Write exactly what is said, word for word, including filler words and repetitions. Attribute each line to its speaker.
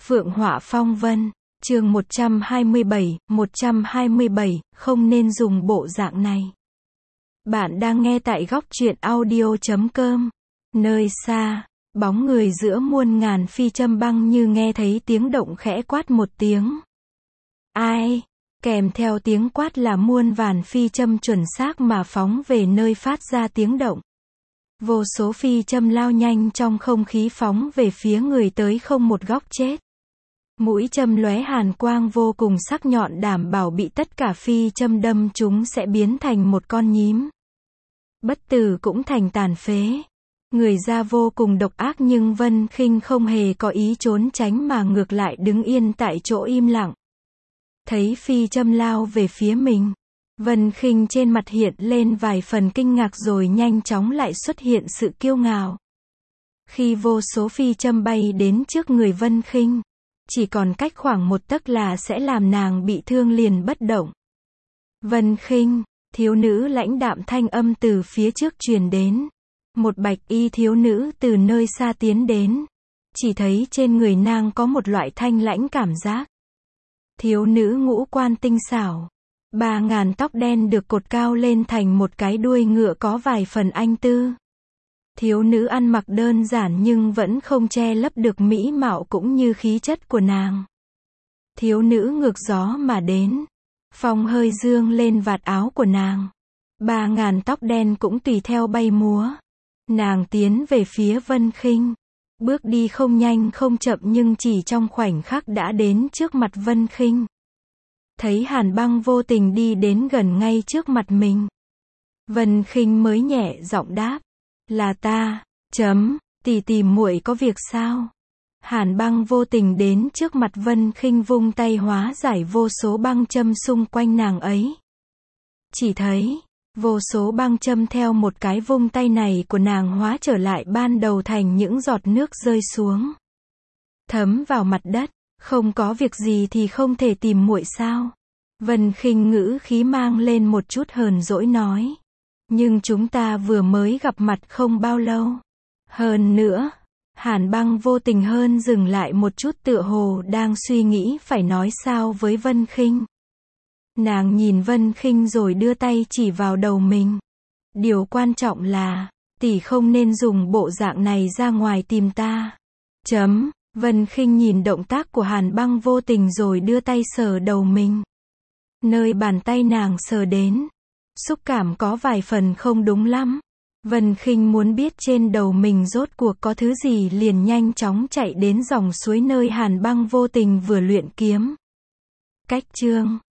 Speaker 1: Phượng Họa Phong Vân, chương một trăm hai mươi bảy, một trăm hai mươi bảy, không nên dùng bộ dạng này. Bạn đang nghe tại góc truyện audio chấm com. Nơi xa, bóng người giữa muôn ngàn phi châm băng như nghe thấy tiếng động khẽ quát một tiếng. Ai? Kèm theo tiếng quát là muôn vàn phi châm chuẩn xác mà phóng về nơi phát ra tiếng động. Vô số phi châm lao nhanh trong không khí phóng về phía người tới không một góc chết. Mũi châm lóe hàn quang vô cùng sắc nhọn đảm bảo bị tất cả phi châm đâm chúng sẽ biến thành một con nhím. Bất tử cũng thành tàn phế. Người ra vô cùng độc ác nhưng Vân Khinh không hề có ý trốn tránh mà ngược lại đứng yên tại chỗ im lặng. Thấy phi châm lao về phía mình, Vân Khinh trên mặt hiện lên vài phần kinh ngạc rồi nhanh chóng lại xuất hiện sự kiêu ngạo. Khi vô số phi châm bay đến trước người Vân Khinh, chỉ còn cách khoảng một tấc là sẽ làm nàng bị thương liền bất động. Vân Khinh, thiếu nữ lãnh đạm thanh âm từ phía trước truyền đến. Một bạch y thiếu nữ từ nơi xa tiến đến. Chỉ thấy trên người nàng có một loại thanh lãnh cảm giác. Thiếu nữ ngũ quan tinh xảo. Ba ngàn tóc đen được cột cao lên thành một cái đuôi ngựa có vài phần anh tư. Thiếu nữ ăn mặc đơn giản nhưng vẫn không che lấp được mỹ mạo cũng như khí chất của nàng. Thiếu nữ ngược gió mà đến. Phong hơi dương lên vạt áo của nàng. Ba ngàn tóc đen cũng tùy theo bay múa. Nàng tiến về phía Vân Khinh. Bước đi không nhanh không chậm nhưng chỉ trong khoảnh khắc đã đến trước mặt Vân Khinh. Thấy Hàn Băng vô tình đi đến gần ngay trước mặt mình. Vân Khinh mới nhẹ giọng đáp. Là ta, chấm, tỷ tỷ muội có việc sao? Hàn Băng vô tình đến trước mặt Vân Khinh vung tay hóa giải vô số băng châm xung quanh nàng ấy. Chỉ thấy, vô số băng châm theo một cái vung tay này của nàng hóa trở lại ban đầu thành những giọt nước rơi xuống. Thấm vào mặt đất, không có việc gì thì không thể tìm muội sao? Vân Khinh ngữ khí mang lên một chút hờn dỗi nói. Nhưng chúng ta vừa mới gặp mặt không bao lâu. Hơn nữa, Hàn Băng vô tình hơn dừng lại một chút tựa hồ đang suy nghĩ phải nói sao với Vân Khinh. Nàng nhìn Vân Khinh rồi đưa tay chỉ vào đầu mình. Điều quan trọng là, tỷ không nên dùng bộ dạng này ra ngoài tìm ta. Chấm, Vân Khinh nhìn động tác của Hàn Băng vô tình rồi đưa tay sờ đầu mình. Nơi bàn tay nàng sờ đến, xúc cảm có vài phần không đúng lắm. Vân Khinh muốn biết trên đầu mình rốt cuộc có thứ gì liền nhanh chóng chạy đến dòng suối nơi Hàn Băng vô tình vừa luyện kiếm. Cách chương